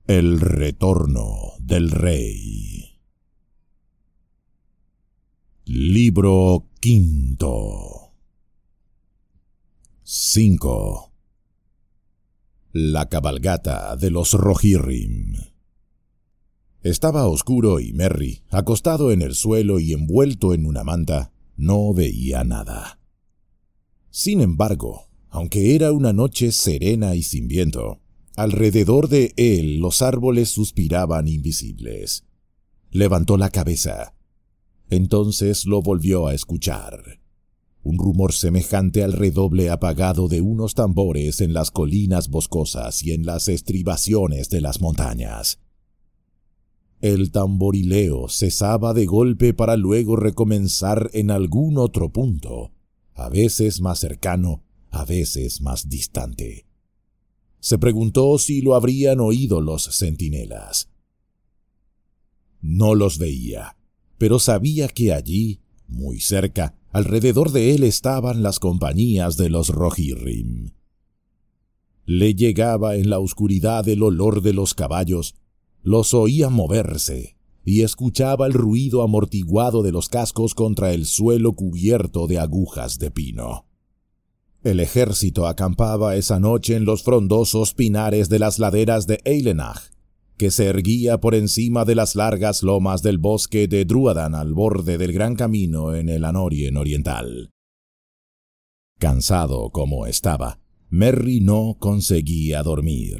El retorno del rey. Libro quinto. 5. La cabalgata de los Rohirrim. Estaba oscuro y Merry, acostado en el suelo y envuelto en una manta, no veía nada. Sin embargo, aunque era una noche serena y sin viento, alrededor de él los árboles suspiraban invisibles. Levantó la cabeza. Entonces lo volvió a escuchar. Un rumor semejante al redoble apagado de unos tambores en las colinas boscosas y en las estribaciones de las montañas. El tamborileo cesaba de golpe para luego recomenzar en algún otro punto, a veces más cercano, a veces más distante. Se preguntó si lo habrían oído los centinelas. No los veía, pero sabía que allí, muy cerca, alrededor de él estaban las compañías de los Rohirrim. Le llegaba en la oscuridad el olor de los caballos, los oía moverse y escuchaba el ruido amortiguado de los cascos contra el suelo cubierto de agujas de pino. El ejército acampaba esa noche en los frondosos pinares de las laderas de Eilenach, que se erguía por encima de las largas lomas del bosque de Drúadan al borde del gran camino en el Anórien oriental. Cansado como estaba, Merry no conseguía dormir.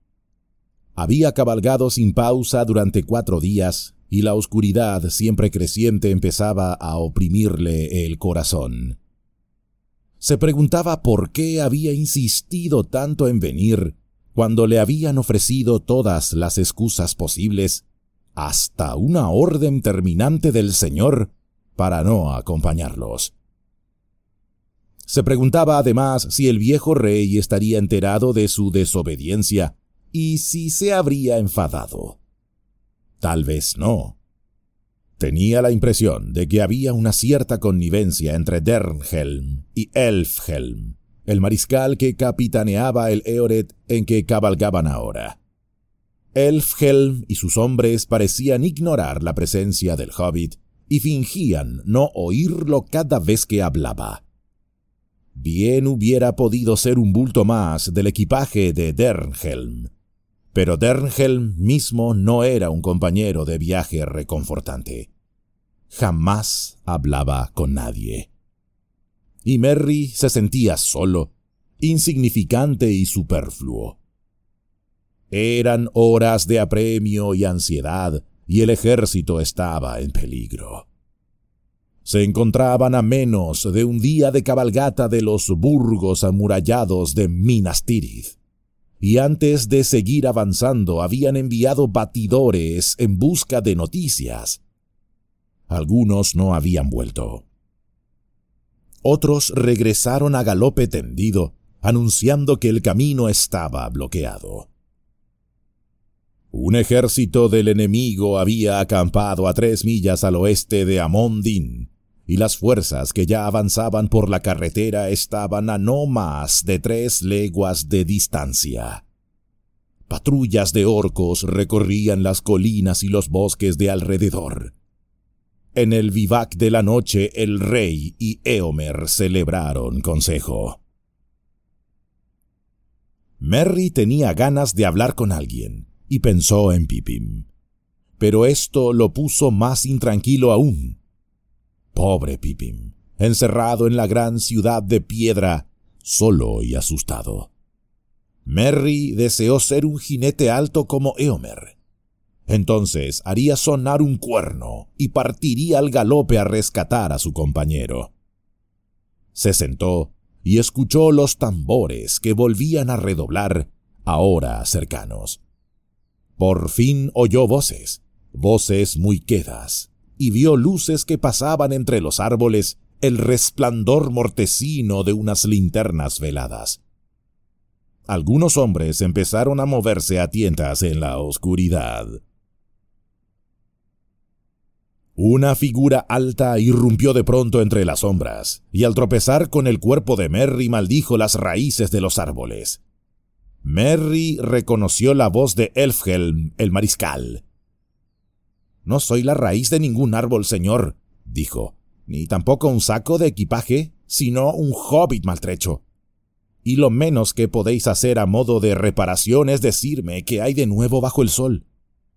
Había cabalgado sin pausa durante 4 días, y la oscuridad siempre creciente empezaba a oprimirle el corazón. Se preguntaba por qué había insistido tanto en venir, cuando le habían ofrecido todas las excusas posibles, hasta una orden terminante del Señor, para no acompañarlos. Se preguntaba además si el viejo rey estaría enterado de su desobediencia, y si se habría enfadado. Tal vez no. Tenía la impresión de que había una cierta connivencia entre Dernhelm y Elfhelm, el mariscal que capitaneaba el Eored en que cabalgaban ahora. Elfhelm y sus hombres parecían ignorar la presencia del hobbit y fingían no oírlo cada vez que hablaba. Bien hubiera podido ser un bulto más del equipaje de Dernhelm, pero Dernhelm mismo no era un compañero de viaje reconfortante. Jamás hablaba con nadie. Y Merry se sentía solo, insignificante y superfluo. Eran horas de apremio y ansiedad, y el ejército estaba en peligro. Se encontraban a menos de un día de cabalgata de los burgos amurallados de Minas Tirith, y antes de seguir avanzando habían enviado batidores en busca de noticias. Algunos no habían vuelto. Otros regresaron a galope tendido, anunciando que el camino estaba bloqueado. Un ejército del enemigo había acampado a 3 millas al oeste de Amon Dîn, y las fuerzas que ya avanzaban por la carretera estaban a no más de 3 leguas de distancia. Patrullas de orcos recorrían las colinas y los bosques de alrededor. En el vivac de la noche el rey y Éomer celebraron consejo. Merry tenía ganas de hablar con alguien, y pensó en Pippin. Pero esto lo puso más intranquilo aún. Pobre Pippin, encerrado en la gran ciudad de piedra, solo y asustado. Merry deseó ser un jinete alto como Éomer. Entonces haría sonar un cuerno y partiría al galope a rescatar a su compañero. Se sentó y escuchó los tambores que volvían a redoblar, ahora cercanos. Por fin oyó voces muy quedas, y vio luces que pasaban entre los árboles, el resplandor mortecino de unas linternas veladas. Algunos hombres empezaron a moverse a tientas en la oscuridad. Una figura alta irrumpió de pronto entre las sombras, y al tropezar con el cuerpo de Merry maldijo las raíces de los árboles. Merry reconoció la voz de Elfhelm, el mariscal. «No soy la raíz de ningún árbol, señor», dijo, «ni tampoco un saco de equipaje, sino un hobbit maltrecho. Y lo menos que podéis hacer a modo de reparación es decirme qué hay de nuevo bajo el sol».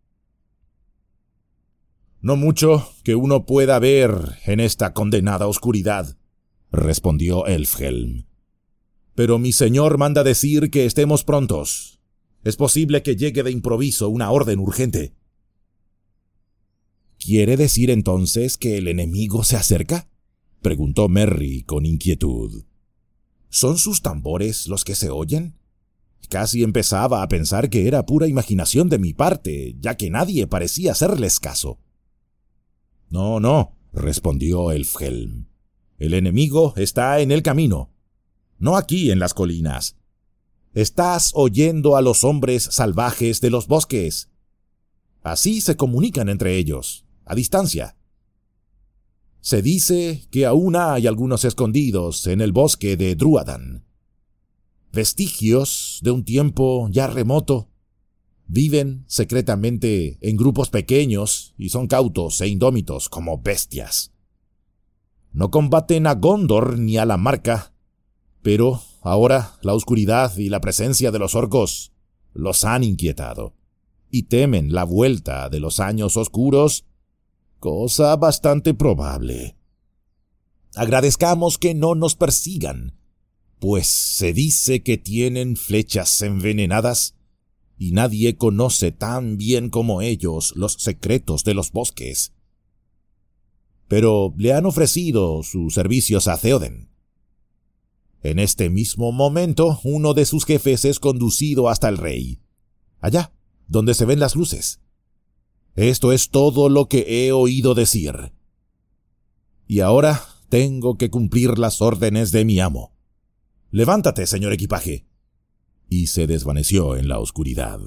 «No mucho que uno pueda ver en esta condenada oscuridad», respondió Elfhelm. «Pero mi señor manda decir que estemos prontos. Es posible que llegue de improviso una orden urgente». «¿Quiere decir entonces que el enemigo se acerca?», preguntó Merry con inquietud. «¿Son sus tambores los que se oyen? Casi empezaba a pensar que era pura imaginación de mi parte, ya que nadie parecía hacerles caso». «No», respondió Elfhelm. «El enemigo está en el camino, no aquí en las colinas. Estás oyendo a los hombres salvajes de los bosques. Así se comunican entre ellos, a distancia. Se dice que aún hay algunos escondidos en el bosque de Druadan. Vestigios de un tiempo ya remoto. Viven secretamente en grupos pequeños y son cautos e indómitos como bestias. No combaten a Gondor ni a la Marca, pero ahora la oscuridad y la presencia de los orcos los han inquietado y temen la vuelta de los años oscuros, cosa bastante probable. Agradezcamos que no nos persigan, pues se dice que tienen flechas envenenadas y nadie conoce tan bien como ellos los secretos de los bosques. Pero le han ofrecido sus servicios a Theoden. En este mismo momento, uno de sus jefes es conducido hasta el rey, allá, donde se ven las luces. Esto es todo lo que he oído decir. Y ahora tengo que cumplir las órdenes de mi amo. Levántate, señor equipaje. Y se desvaneció en la oscuridad.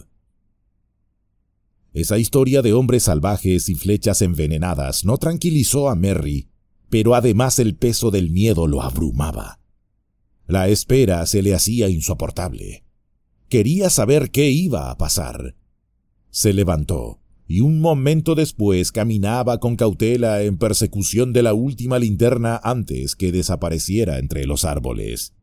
Esa historia de hombres salvajes y flechas envenenadas no tranquilizó a Merry, pero además el peso del miedo lo abrumaba. La espera se le hacía insoportable. Quería saber qué iba a pasar. Se levantó y un momento después caminaba con cautela en persecución de la última linterna antes que desapareciera entre los árboles.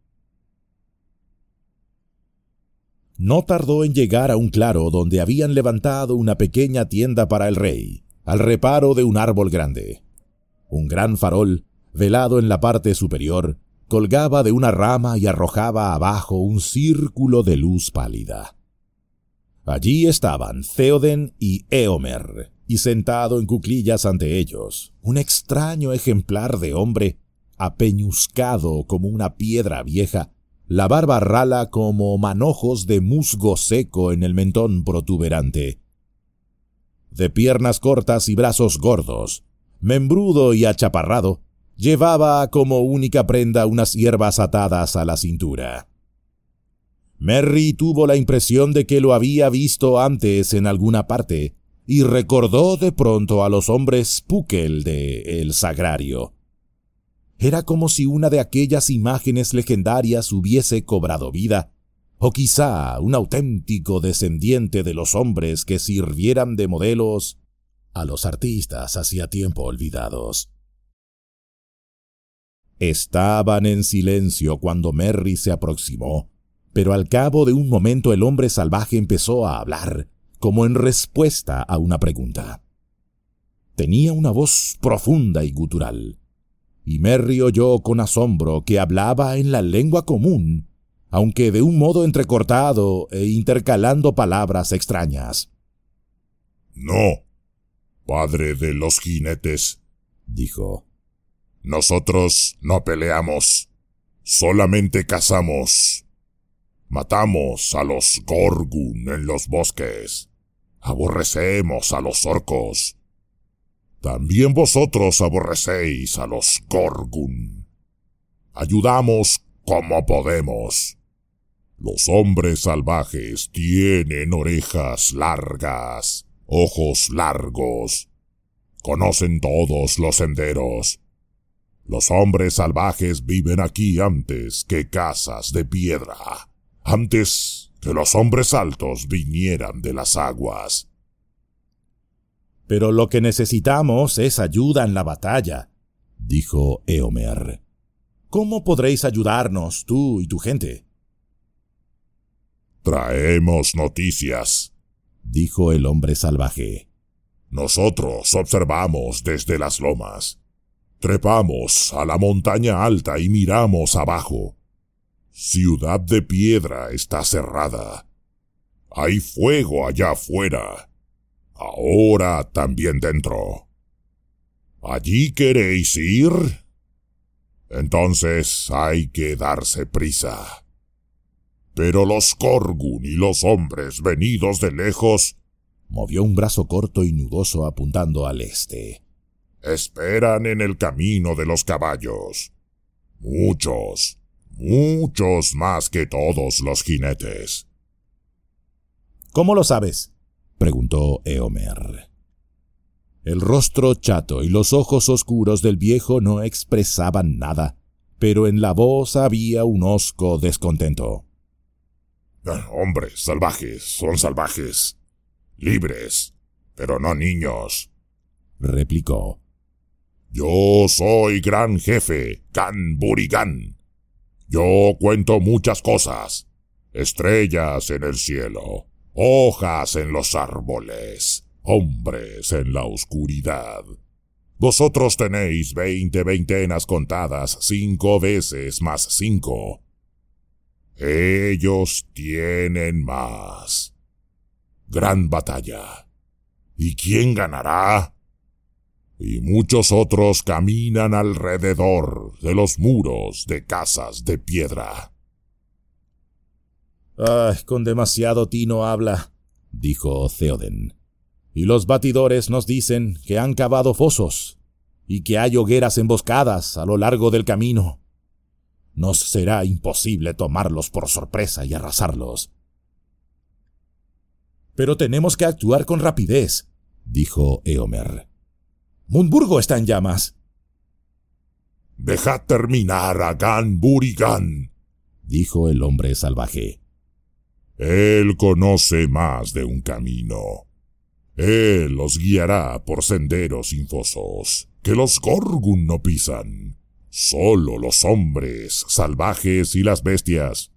No tardó en llegar a un claro donde habían levantado una pequeña tienda para el rey, al reparo de un árbol grande. Un gran farol, velado en la parte superior, colgaba de una rama y arrojaba abajo un círculo de luz pálida. Allí estaban Theoden y Éomer, y sentado en cuclillas ante ellos, un extraño ejemplar de hombre, apeñuscado como una piedra vieja, la barba rala como manojos de musgo seco en el mentón protuberante. De piernas cortas y brazos gordos, membrudo y achaparrado, llevaba como única prenda unas hierbas atadas a la cintura. Merry tuvo la impresión de que lo había visto antes en alguna parte, y recordó de pronto a los hombres Púquel de El Sagrario. Era como si una de aquellas imágenes legendarias hubiese cobrado vida, o quizá un auténtico descendiente de los hombres que sirvieran de modelos a los artistas hacía tiempo olvidados. Estaban en silencio cuando Merry se aproximó, pero al cabo de un momento el hombre salvaje empezó a hablar, como en respuesta a una pregunta. Tenía una voz profunda y gutural, y Merry oyó con asombro que hablaba en la lengua común, aunque de un modo entrecortado e intercalando palabras extrañas. «No, padre de los jinetes», dijo. «Nosotros no peleamos, solamente cazamos. Matamos a los Gorgun en los bosques. Aborrecemos a los orcos. También vosotros aborrecéis a los Gorgun. Ayudamos como podemos. Los hombres salvajes tienen orejas largas, ojos largos. Conocen todos los senderos. Los hombres salvajes viven aquí antes que casas de piedra, antes que los hombres altos vinieran de las aguas. Pero lo que necesitamos es ayuda en la batalla, dijo Éomer. ¿Cómo podréis ayudarnos, tú y tu gente? Traemos noticias, dijo el hombre salvaje. Nosotros observamos desde las lomas. Trepamos a la montaña alta y miramos abajo. Ciudad de Piedra está cerrada. Hay fuego allá afuera. Ahora también dentro. ¿Allí queréis ir? Entonces hay que darse prisa. Pero los Korgun y los hombres venidos de lejos, movió un brazo corto y nudoso apuntando al este, esperan en el camino de los caballos. Muchos, muchos más que todos los jinetes. ¿Cómo lo sabes?, preguntó Éomer. El rostro chato y los ojos oscuros del viejo no expresaban nada, pero en la voz había un hosco descontento. Hombres salvajes son salvajes, libres, pero no niños, replicó. Yo soy gran jefe, Gan Burigan. Yo cuento muchas cosas, estrellas en el cielo, hojas en los árboles, hombres en la oscuridad. Vosotros tenéis 20 veintenas contadas 5 veces más 5. Ellos tienen más. Gran batalla. ¿Y quién ganará? Y muchos otros caminan alrededor de los muros de casas de piedra. Con demasiado tino habla, dijo Theoden. Y los batidores nos dicen que han cavado fosos y que hay hogueras emboscadas a lo largo del camino. Nos será imposible tomarlos por sorpresa y arrasarlos. Pero tenemos que actuar con rapidez, dijo Éomer. Mundburgo está en llamas. Dejad terminar a Gan Burigan, dijo el hombre salvaje. Él conoce más de un camino. Él los guiará por senderos infosos que los Korgun no pisan. Solo los hombres salvajes y las bestias.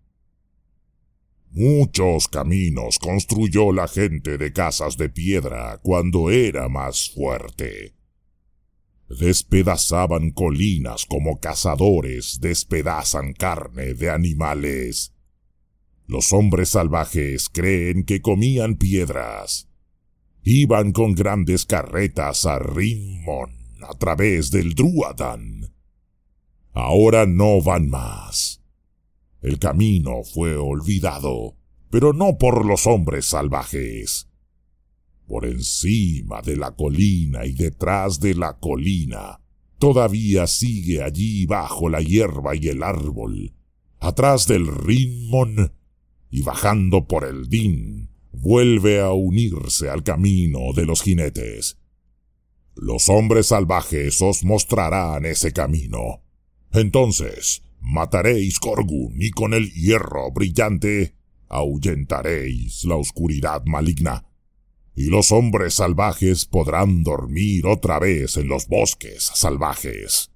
Muchos caminos construyó la gente de casas de piedra cuando era más fuerte. Despedazaban colinas como cazadores despedazan carne de animales. Los hombres salvajes creen que comían piedras. Iban con grandes carretas a Rimon a través del Druadan. Ahora no van más. El camino fue olvidado, pero no por los hombres salvajes. Por encima de la colina y detrás de la colina, todavía sigue allí bajo la hierba y el árbol, atrás del Rimon, y bajando por el Din, vuelve a unirse al camino de los jinetes. Los hombres salvajes os mostrarán ese camino. Entonces mataréis Korgun y con el hierro brillante ahuyentaréis la oscuridad maligna. Y los hombres salvajes podrán dormir otra vez en los bosques salvajes.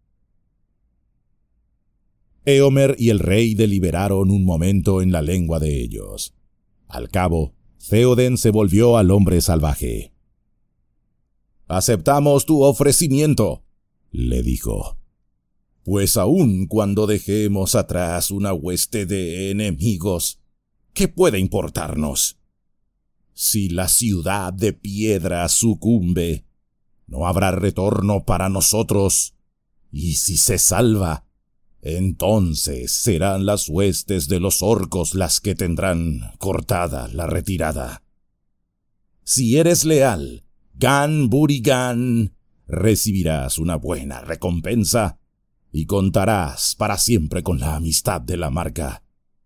Éomer y el rey deliberaron un momento en la lengua de ellos. Al cabo, Theoden se volvió al hombre salvaje. «Aceptamos tu ofrecimiento», le dijo. «Pues aun cuando dejemos atrás una hueste de enemigos, ¿qué puede importarnos? Si la ciudad de piedra sucumbe, no habrá retorno para nosotros, y si se salva, entonces serán las huestes de los orcos las que tendrán cortada la retirada. Si eres leal, Gan Burigan, recibirás una buena recompensa y contarás para siempre con la amistad de la marca».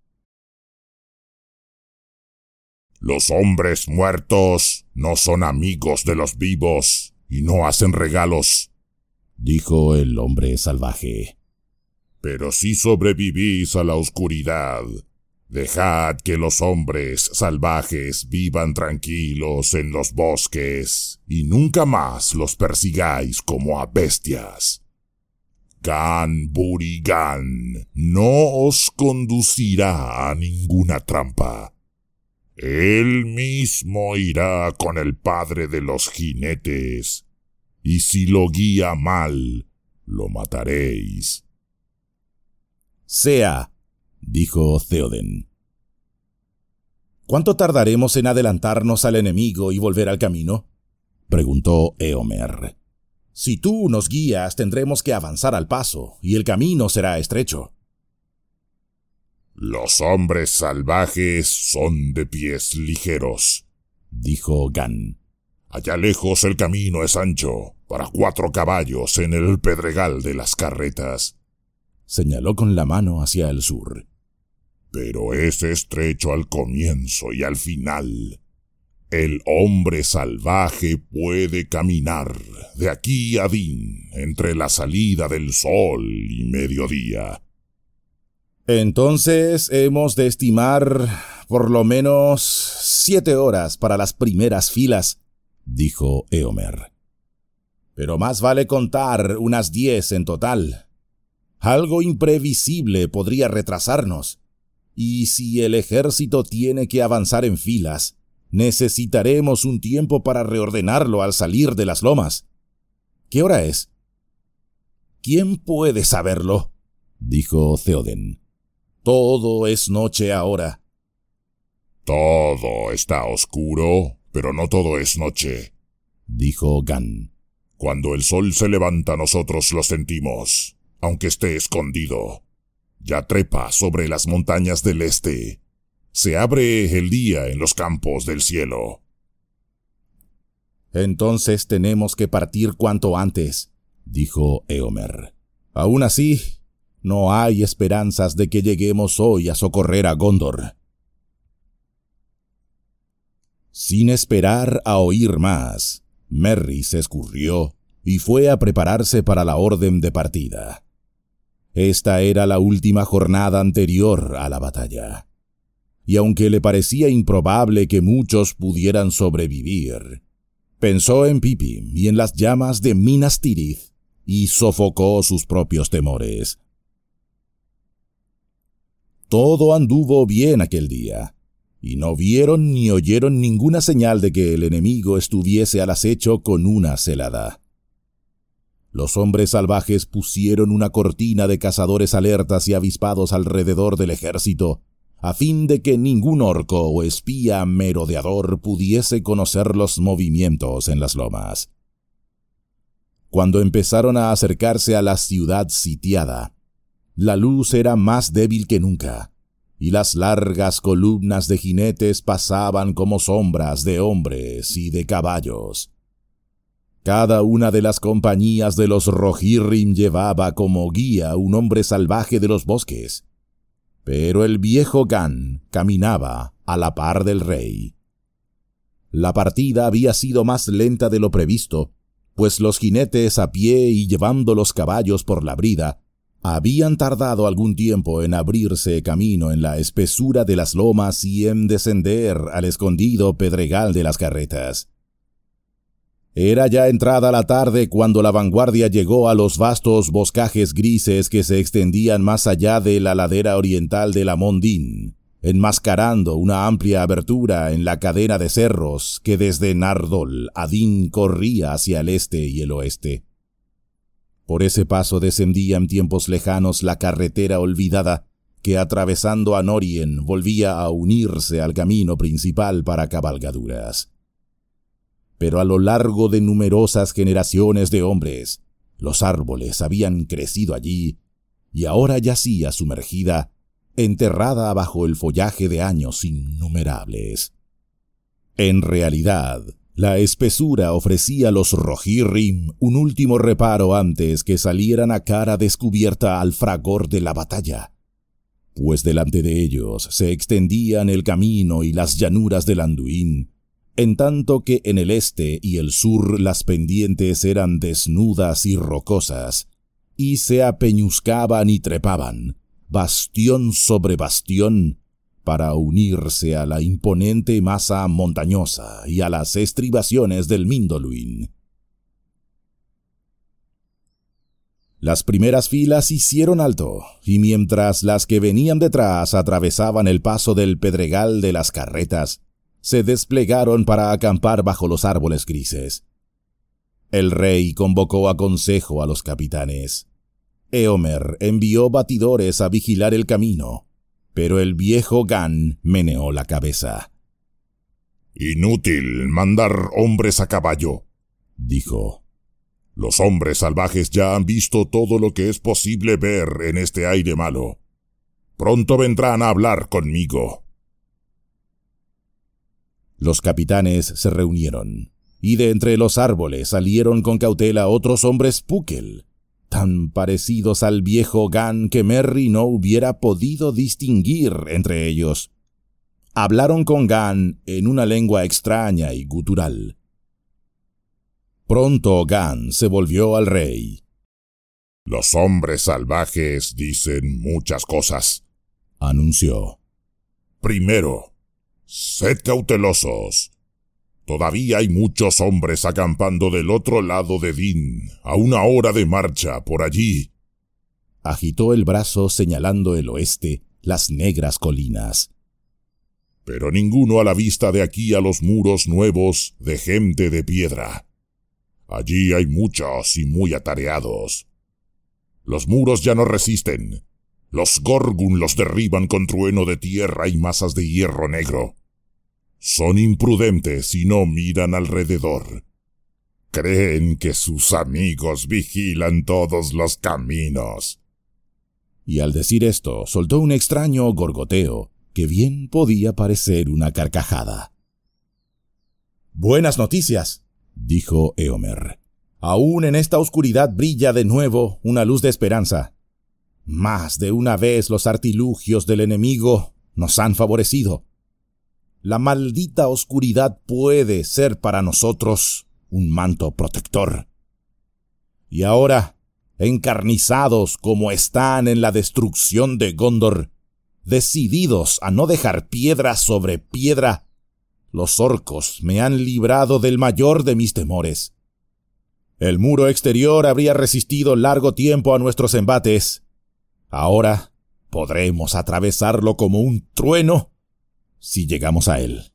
Los hombres muertos no son amigos de los vivos y no hacen regalos, dijo el hombre salvaje. Pero si sobrevivís a la oscuridad, Dejad que los hombres salvajes vivan tranquilos en los bosques y nunca más los persigáis como a bestias. Gan Burigan no os conducirá a ninguna trampa. Él mismo irá con el padre de los jinetes, y si lo guía mal, lo mataréis. Sea, dijo Theoden. ¿Cuánto tardaremos en adelantarnos al enemigo y volver al camino? Preguntó Éomer. Si tú nos guías, tendremos que avanzar al paso, y el camino será estrecho. Los hombres salvajes son de pies ligeros, dijo Gan. Allá lejos el camino es ancho, para 4 caballos en el pedregal de las carretas. Señaló con la mano hacia el sur. Pero es estrecho al comienzo y al final. El hombre salvaje puede caminar de aquí a Din entre la salida del sol y mediodía. Entonces hemos de estimar por lo menos 7 horas para las primeras filas, dijo Éomer. Pero más vale contar unas 10 en total. Algo imprevisible podría retrasarnos, y si el ejército tiene que avanzar en filas, necesitaremos un tiempo para reordenarlo al salir de las lomas. ¿Qué hora es? ¿Quién puede saberlo?, dijo Theoden. Todo es noche ahora. Todo está oscuro, pero no todo es noche, dijo Gan. Cuando el sol se levanta nosotros lo sentimos, aunque esté escondido. Ya trepa sobre las montañas del este. Se abre el día en los campos del cielo. Entonces tenemos que partir cuanto antes, dijo Éomer. Aún así, no hay esperanzas de que lleguemos hoy a socorrer a Gondor. Sin esperar a oír más, Merry se escurrió y fue a prepararse para la orden de partida. Esta era la última jornada anterior a la batalla. Y aunque le parecía improbable que muchos pudieran sobrevivir, pensó en Pippin y en las llamas de Minas Tirith y sofocó sus propios temores. Todo anduvo bien aquel día, y no vieron ni oyeron ninguna señal de que el enemigo estuviese al acecho con una celada. Los hombres salvajes pusieron una cortina de cazadores alertas y avispados alrededor del ejército, a fin de que ningún orco o espía merodeador pudiese conocer los movimientos en las lomas. Cuando empezaron a acercarse a la ciudad sitiada, la luz era más débil que nunca, y las largas columnas de jinetes pasaban como sombras de hombres y de caballos. Cada una de las compañías de los Rohirrim llevaba como guía un hombre salvaje de los bosques, pero el viejo Gan caminaba a la par del rey. La partida había sido más lenta de lo previsto, pues los jinetes a pie y llevando los caballos por la brida habían tardado algún tiempo en abrirse camino en la espesura de las lomas y en descender al escondido pedregal de las carretas. Era ya entrada la tarde cuando la vanguardia llegó a los vastos boscajes grises que se extendían más allá de la ladera oriental de la Mondin, enmascarando una amplia abertura en la cadena de cerros que desde Nardol a Din corría hacia el este y el oeste. Por ese paso descendía en tiempos lejanos la carretera olvidada que atravesando a Norien volvía a unirse al camino principal para cabalgaduras. Pero a lo largo de numerosas generaciones de hombres, los árboles habían crecido allí, y ahora yacía sumergida, enterrada bajo el follaje de años innumerables. En realidad, la espesura ofrecía a los Rohirrim un último reparo antes que salieran a cara descubierta al fragor de la batalla, pues delante de ellos se extendían el camino y las llanuras del Anduin, en tanto que en el este y el sur las pendientes eran desnudas y rocosas, y se apeñuscaban y trepaban, bastión sobre bastión, para unirse a la imponente masa montañosa y a las estribaciones del Mindoluin. Las primeras filas hicieron alto, y mientras las que venían detrás atravesaban el paso del pedregal de las carretas, se desplegaron para acampar bajo los árboles grises. El rey convocó a consejo a los capitanes. Éomer envió batidores a vigilar el camino, pero el viejo Gan meneó la cabeza. «Inútil mandar hombres a caballo», dijo. «Los hombres salvajes ya han visto todo lo que es posible ver en este aire malo. Pronto vendrán a hablar conmigo». Los capitanes se reunieron, y de entre los árboles salieron con cautela otros hombres púquel, tan parecidos al viejo Gan que Merry no hubiera podido distinguir entre ellos. Hablaron con Gan en una lengua extraña y gutural. Pronto Gan se volvió al rey. «Los hombres salvajes dicen muchas cosas», anunció. «Primero, sed cautelosos. Todavía hay muchos hombres acampando del otro lado de Din, a 1 hora de marcha por allí». Agitó el brazo señalando el oeste, las negras colinas. «Pero ninguno a la vista de aquí a los muros nuevos de gente de piedra. Allí hay muchos y muy atareados. Los muros ya no resisten. Los Gorgun los derriban con trueno de tierra y masas de hierro negro. Son imprudentes y no miran alrededor. Creen que sus amigos vigilan todos los caminos». Y al decir esto, soltó un extraño gorgoteo, que bien podía parecer una carcajada. «Buenas noticias», dijo Éomer. «Aún en esta oscuridad brilla de nuevo una luz de esperanza. Más de una vez los artilugios del enemigo nos han favorecido. La maldita oscuridad puede ser para nosotros un manto protector. Y ahora, encarnizados como están en la destrucción de Gondor, decididos a no dejar piedra sobre piedra, los orcos me han librado del mayor de mis temores. El muro exterior habría resistido largo tiempo a nuestros embates. Ahora podremos atravesarlo como un trueno si llegamos a él».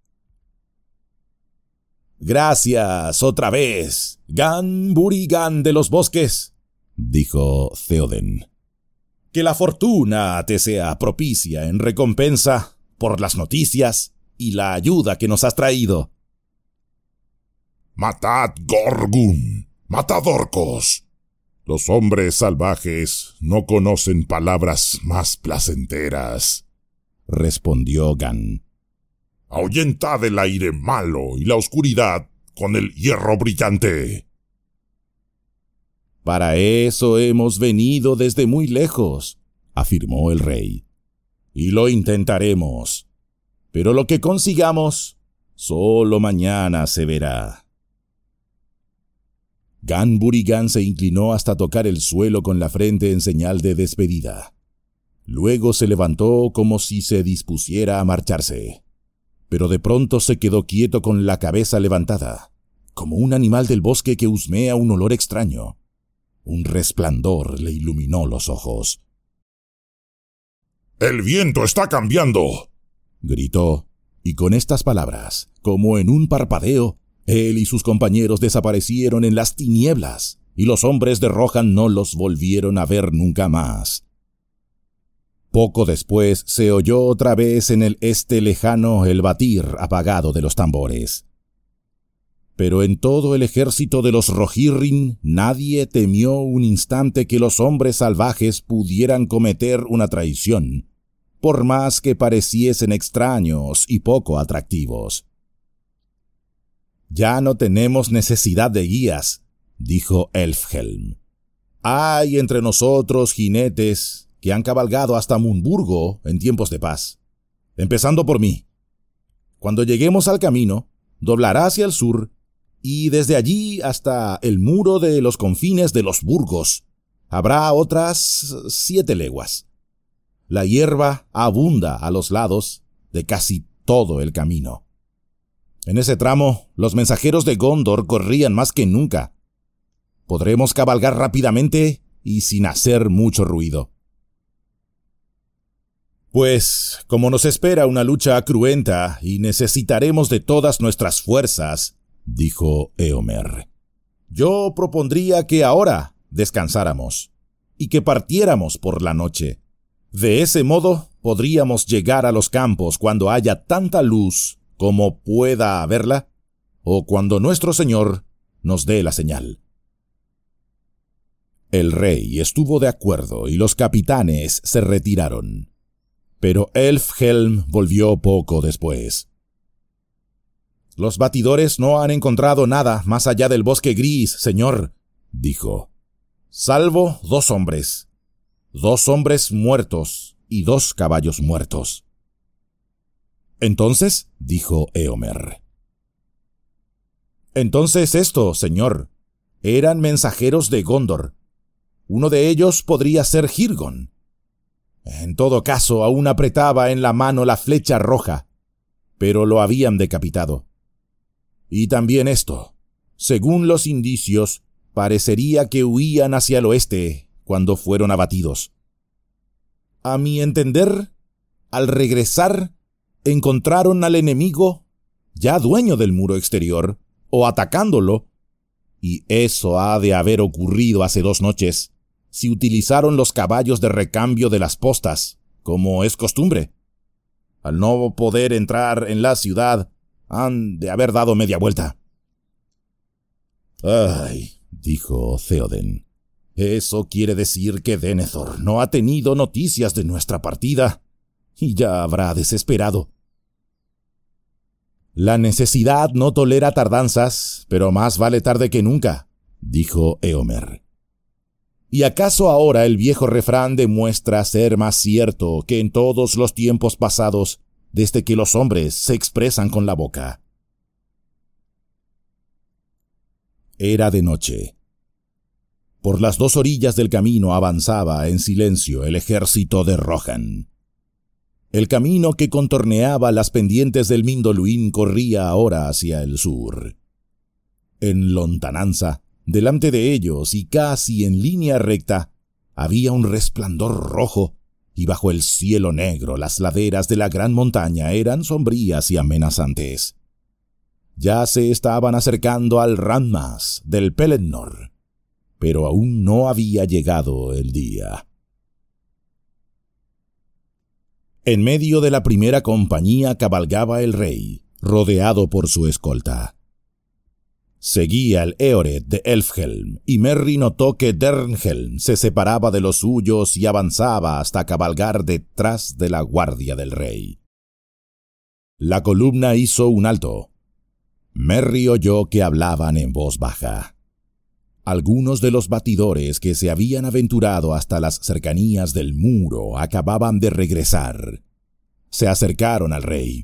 «Gracias otra vez, Gan Burigan de los bosques», dijo Theoden. «Que la fortuna te sea propicia en recompensa por las noticias y la ayuda que nos has traído». «Matad Gorgun, matad orcos. Los hombres salvajes no conocen palabras más placenteras», respondió Gan. «Ahuyentad el aire malo y la oscuridad con el hierro brillante». «Para eso hemos venido desde muy lejos», afirmó el rey. «Y lo intentaremos. Pero lo que consigamos, solo mañana se verá». Gan Burigan se inclinó hasta tocar el suelo con la frente en señal de despedida. Luego se levantó como si se dispusiera a marcharse. Pero de pronto se quedó quieto con la cabeza levantada, como un animal del bosque que husmea un olor extraño. Un resplandor le iluminó los ojos. «El viento está cambiando», gritó, y con estas palabras, como en un parpadeo, él y sus compañeros desaparecieron en las tinieblas, y los hombres de Rohan no los volvieron a ver nunca más. Poco después se oyó otra vez en el este lejano el batir apagado de los tambores. Pero en todo el ejército de los Rohirrim nadie temió un instante que los hombres salvajes pudieran cometer una traición, por más que pareciesen extraños y poco atractivos. «Ya no tenemos necesidad de guías», dijo Elfhelm. «Hay entre nosotros jinetes que han cabalgado hasta Munburgo en tiempos de paz. Empezando por mí. Cuando lleguemos al camino, doblará hacia el sur, y desde allí hasta el muro de los confines de los burgos habrá otras 7 leguas. la hierba abunda a los lados de casi todo el camino. En ese tramo, los mensajeros de Gondor corrían más que nunca. Podremos cabalgar rápidamente y sin hacer mucho ruido. Pues, como nos espera una lucha cruenta y necesitaremos de todas nuestras fuerzas, dijo Éomer, yo propondría que ahora descansáramos y que partiéramos por la noche. De ese modo podríamos llegar a los campos cuando haya tanta luz como pueda haberla, o cuando nuestro Señor nos dé la señal. El rey estuvo de acuerdo y los capitanes se retiraron. Pero Elfhelm volvió poco después. Los batidores no han encontrado nada más allá del bosque gris, señor, dijo, salvo 2 hombres. 2 hombres muertos y 2 caballos muertos. Entonces, dijo Éomer. Entonces esto, señor, eran mensajeros de Gondor. Uno de ellos podría ser Hirgon. En todo caso, aún apretaba en la mano la flecha roja, pero lo habían decapitado. Y también esto, según los indicios, parecería que huían hacia el oeste cuando fueron abatidos. A mi entender, al regresar, encontraron al enemigo ya dueño del muro exterior, o atacándolo, y eso ha de haber ocurrido hace 2 noches, si utilizaron los caballos de recambio de las postas, como es costumbre. Al no poder entrar en la ciudad, han de haber dado media vuelta. Ay, dijo Theoden, eso quiere decir que Denethor no ha tenido noticias de nuestra partida, y ya habrá desesperado. La necesidad no tolera tardanzas, pero más vale tarde que nunca, dijo Éomer. ¿Y acaso ahora el viejo refrán demuestra ser más cierto que en todos los tiempos pasados, desde que los hombres se expresan con la boca? Era de noche. Por las 2 orillas del camino avanzaba en silencio el ejército de Rohan. El camino que contorneaba las pendientes del Mindoluin corría ahora hacia el sur. En lontananza, delante de ellos y casi en línea recta, había un resplandor rojo, y bajo el cielo negro las laderas de la gran montaña eran sombrías y amenazantes. Ya se estaban acercando al Randmas del Pelennor, pero aún no había llegado el día. En medio de la primera compañía cabalgaba el rey, rodeado por su escolta. Seguía el Eored de Elfhelm, y Merry notó que Dernhelm se separaba de los suyos y avanzaba hasta cabalgar detrás de la guardia del rey. La columna hizo un alto. Merry oyó que hablaban en voz baja. Algunos de los batidores que se habían aventurado hasta las cercanías del muro acababan de regresar. Se acercaron al rey.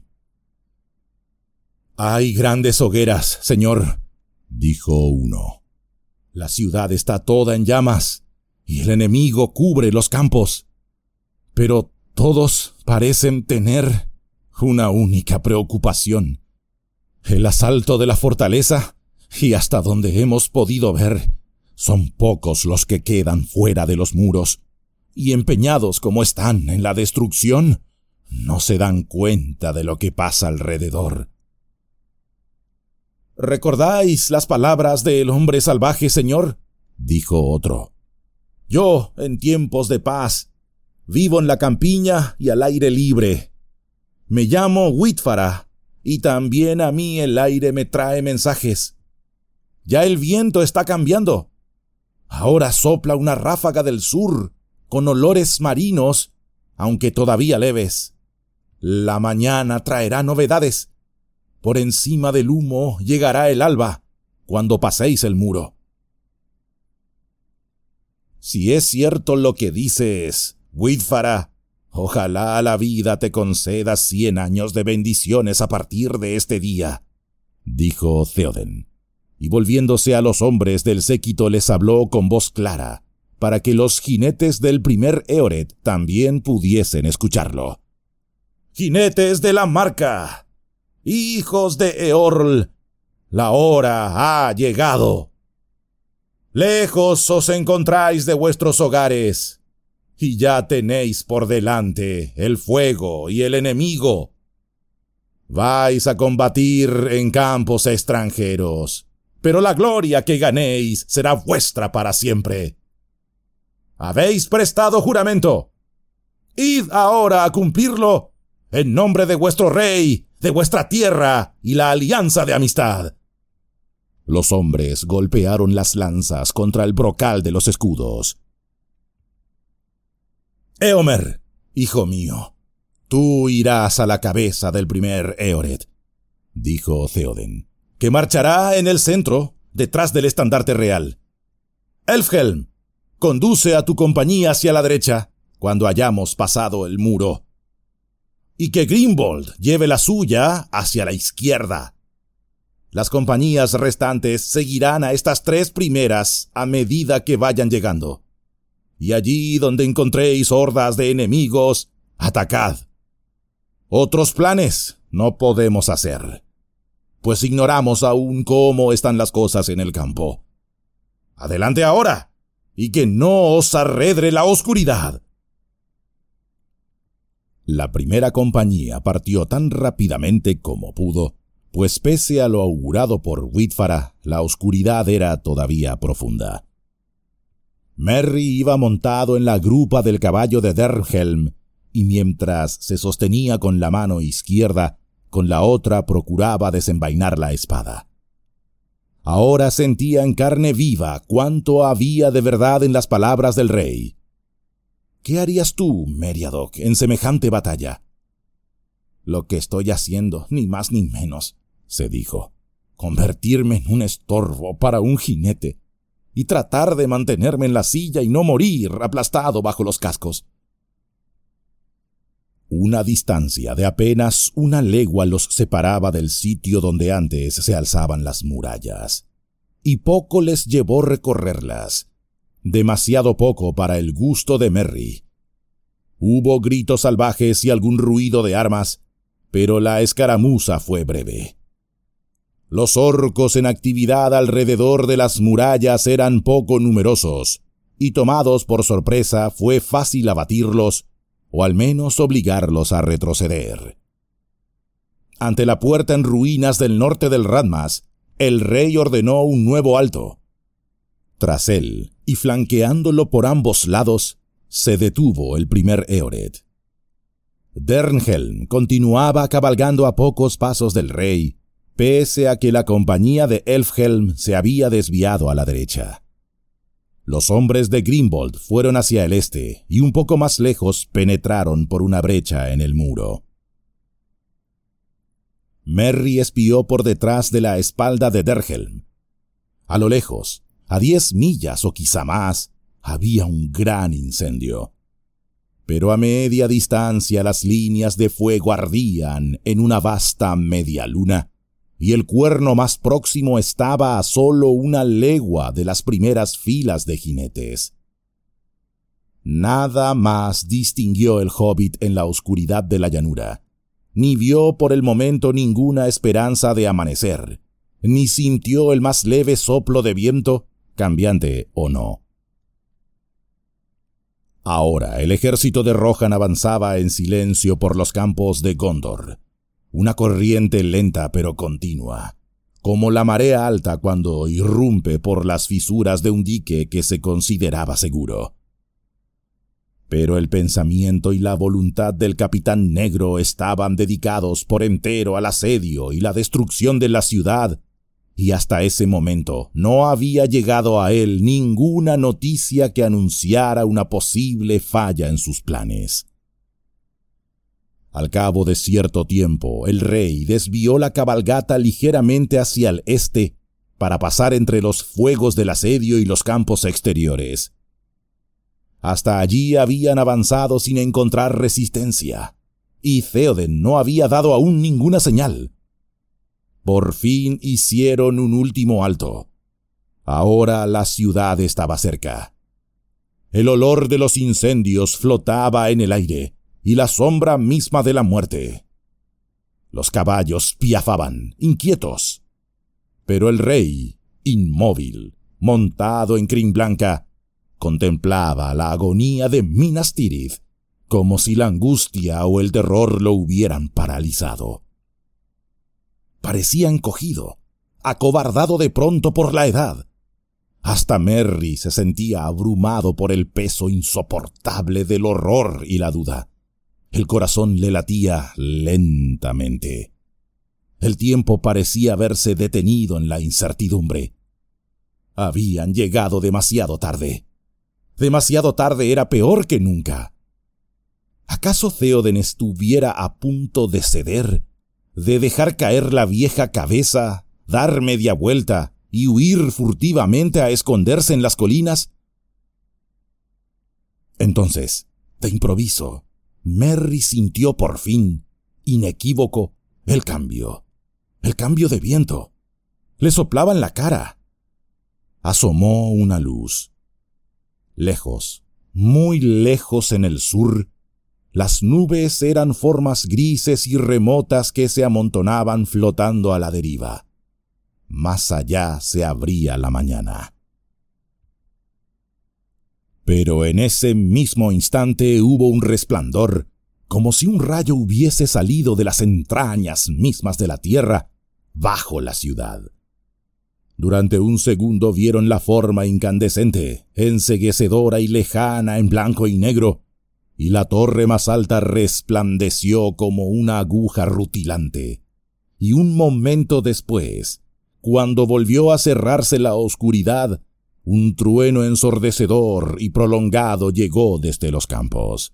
«Hay grandes hogueras, señor», dijo uno. «La ciudad está toda en llamas, y el enemigo cubre los campos. Pero todos parecen tener una única preocupación: el asalto de la fortaleza, y hasta donde hemos podido ver, son pocos los que quedan fuera de los muros, y empeñados como están en la destrucción, no se dan cuenta de lo que pasa alrededor». «¿Recordáis las palabras del hombre salvaje, señor?», dijo otro. «Yo, en tiempos de paz, vivo en la campiña y al aire libre. Me llamo Whitfara, y también a mí el aire me trae mensajes. Ya el viento está cambiando. Ahora sopla una ráfaga del sur, con olores marinos, aunque todavía leves. La mañana traerá novedades. Por encima del humo llegará el alba, cuando paséis el muro». «Si es cierto lo que dices, Whitfara, ojalá la vida te conceda 100 años de bendiciones a partir de este día», dijo Theoden, y volviéndose a los hombres del séquito les habló con voz clara, para que los jinetes del primer Eored también pudiesen escucharlo. «Jinetes de la marca, hijos de Eorl, la hora ha llegado. Lejos os encontráis de vuestros hogares, y ya tenéis por delante el fuego y el enemigo. Vais a combatir en campos extranjeros, pero la gloria que ganéis será vuestra para siempre. Habéis prestado juramento. Id ahora a cumplirlo en nombre de vuestro rey, de vuestra tierra y la alianza de amistad». Los hombres golpearon las lanzas contra el brocal de los escudos. «Éomer, hijo mío, tú irás a la cabeza del primer Eored», dijo Theoden, «que marchará en el centro, detrás del estandarte real. Elfhelm, conduce a tu compañía hacia la derecha, cuando hayamos pasado el muro. Y que Grimbold lleve la suya hacia la izquierda. Las compañías restantes seguirán a estas 3 primeras a medida que vayan llegando. Y allí donde encontréis hordas de enemigos, atacad. Otros planes no podemos hacer, pues ignoramos aún cómo están las cosas en el campo. Adelante ahora, y que no os arredre la oscuridad». La primera compañía partió tan rápidamente como pudo, pues pese a lo augurado por Whitfara, la oscuridad era todavía profunda. Merry iba montado en la grupa del caballo de Dernhelm, y mientras se sostenía con la mano izquierda, con la otra procuraba desenvainar la espada. Ahora sentía en carne viva cuánto había de verdad en las palabras del rey. «¿Qué harías tú, Meriadoc, en semejante batalla?» «Lo que estoy haciendo, ni más ni menos», se dijo, «convertirme en un estorbo para un jinete y tratar de mantenerme en la silla y no morir aplastado bajo los cascos». Una distancia de apenas 1 legua los separaba del sitio donde antes se alzaban las murallas, y poco les llevó recorrerlas, demasiado poco para el gusto de Merry. Hubo gritos salvajes y algún ruido de armas, pero la escaramuza fue breve. Los orcos en actividad alrededor de las murallas eran poco numerosos, y tomados por sorpresa fue fácil abatirlos, o al menos obligarlos a retroceder. Ante la puerta en ruinas del norte del Radmas, el rey ordenó un nuevo alto. Tras él, y flanqueándolo por ambos lados, se detuvo el primer Eored. Dernhelm continuaba cabalgando a pocos pasos del rey, pese a que la compañía de Elfhelm se había desviado a la derecha. Los hombres de Grimbold fueron hacia el este, y un poco más lejos penetraron por una brecha en el muro. Merry espió por detrás de la espalda de Dernhelm. A lo lejos, a 10 millas o quizá más, había un gran incendio. Pero a media distancia las líneas de fuego ardían en una vasta media luna, y el cuerno más próximo estaba a solo 1 legua de las primeras filas de jinetes. Nada más distinguió el hobbit en la oscuridad de la llanura, ni vio por el momento ninguna esperanza de amanecer, ni sintió el más leve soplo de viento, cambiante o no. Ahora el ejército de Rohan avanzaba en silencio por los campos de Gondor, una corriente lenta pero continua, como la marea alta cuando irrumpe por las fisuras de un dique que se consideraba seguro. Pero el pensamiento y la voluntad del capitán negro estaban dedicados por entero al asedio y la destrucción de la ciudad, y hasta ese momento no había llegado a él ninguna noticia que anunciara una posible falla en sus planes. Al cabo de cierto tiempo, el rey desvió la cabalgata ligeramente hacia el este para pasar entre los fuegos del asedio y los campos exteriores. Hasta allí habían avanzado sin encontrar resistencia, y Theoden no había dado aún ninguna señal. Por fin hicieron un último alto. Ahora la ciudad estaba cerca. El olor de los incendios flotaba en el aire, y la sombra misma de la muerte. Los caballos piafaban, inquietos. Pero el rey, inmóvil, montado en crin blanca, contemplaba la agonía de Minas Tirith, como si la angustia o el terror lo hubieran paralizado. Parecía encogido, acobardado de pronto por la edad. Hasta Merry se sentía abrumado por el peso insoportable del horror y la duda. El corazón le latía lentamente. El tiempo parecía haberse detenido en la incertidumbre. Habían llegado demasiado tarde. Demasiado tarde era peor que nunca. ¿Acaso Théoden estuviera a punto de ceder, de dejar caer la vieja cabeza, dar media vuelta y huir furtivamente a esconderse en las colinas? Entonces, de improviso, Merry sintió por fin, inequívoco, el cambio de viento. Le soplaba en la cara. Asomó una luz. Lejos, muy lejos en el sur, las nubes eran formas grises y remotas que se amontonaban flotando a la deriva. Más allá se abría la mañana. Pero en ese mismo instante hubo un resplandor, como si un rayo hubiese salido de las entrañas mismas de la tierra, bajo la ciudad. Durante un segundo vieron la forma incandescente, enceguecedora y lejana en blanco y negro, y la torre más alta resplandeció como una aguja rutilante. Y un momento después, cuando volvió a cerrarse la oscuridad, un trueno ensordecedor y prolongado llegó desde los campos.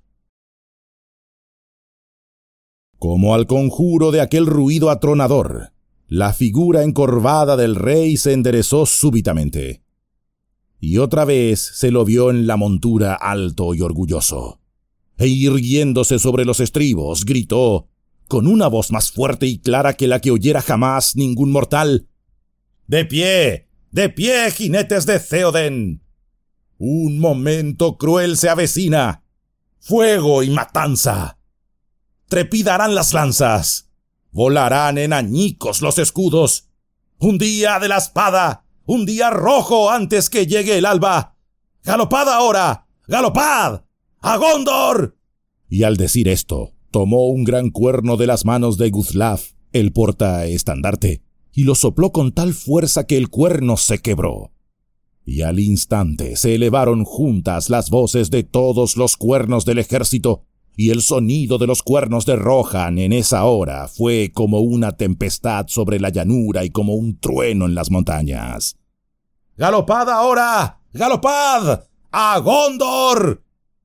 Como al conjuro de aquel ruido atronador, la figura encorvada del rey se enderezó súbitamente. Y otra vez se lo vio en la montura alto y orgulloso. E irguiéndose sobre los estribos, gritó, con una voz más fuerte y clara que la que oyera jamás ningún mortal: ¡De pie! ¡De pie, jinetes de Théoden! Un momento cruel se avecina. ¡Fuego y matanza! Trepidarán las lanzas. Volarán en añicos los escudos. Un día de la espada. Un día rojo antes que llegue el alba. ¡Galopad ahora! ¡Galopad! ¡A Gondor! Y al decir esto, tomó un gran cuerno de las manos de Guzlaf, el portaestandarte, y lo sopló con tal fuerza que el cuerno se quebró. Y al instante se elevaron juntas las voces de todos los cuernos del ejército, y el sonido de los cuernos de Rohan en esa hora fue como una tempestad sobre la llanura y como un trueno en las montañas. ¡Galopad ahora! ¡Galopad! ¡A Gondor!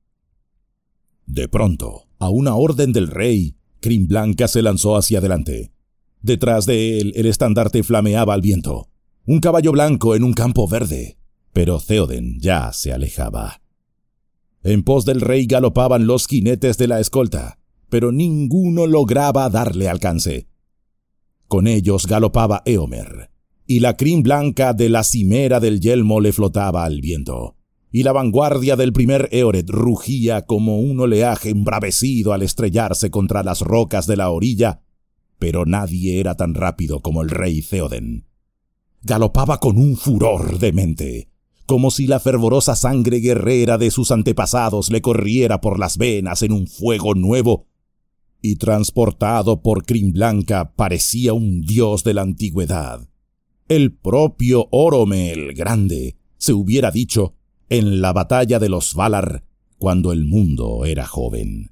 De pronto, a una orden del rey, Crin Blanca se lanzó hacia adelante. Detrás de él el estandarte flameaba al viento, un caballo blanco en un campo verde, pero Théoden ya se alejaba. En pos del rey galopaban los jinetes de la escolta, pero ninguno lograba darle alcance. Con ellos galopaba Éomer, y la crin blanca de la cimera del yelmo le flotaba al viento, y la vanguardia del primer Éored rugía como un oleaje embravecido al estrellarse contra las rocas de la orilla, pero nadie era tan rápido como el rey Théoden. Galopaba con un furor demente, como si la fervorosa sangre guerrera de sus antepasados le corriera por las venas en un fuego nuevo, y transportado por crin blanca parecía un dios de la antigüedad. El propio Orome el Grande, se hubiera dicho, en la batalla de los Valar, cuando el mundo era joven.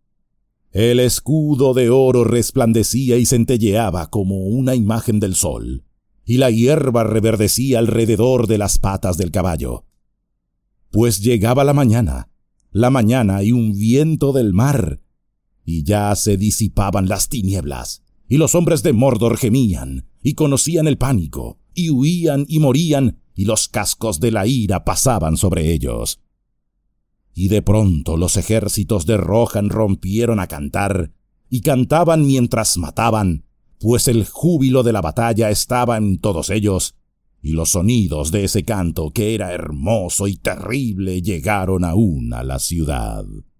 El escudo de oro resplandecía y centelleaba como una imagen del sol, y la hierba reverdecía alrededor de las patas del caballo. Pues llegaba la mañana y un viento del mar, y ya se disipaban las tinieblas, y los hombres de Mordor gemían, y conocían el pánico, y huían y morían, y los cascos de la ira pasaban sobre ellos. Y de pronto los ejércitos de Rohan rompieron a cantar, y cantaban mientras mataban, pues el júbilo de la batalla estaba en todos ellos, y los sonidos de ese canto, que era hermoso y terrible, llegaron aún a la ciudad.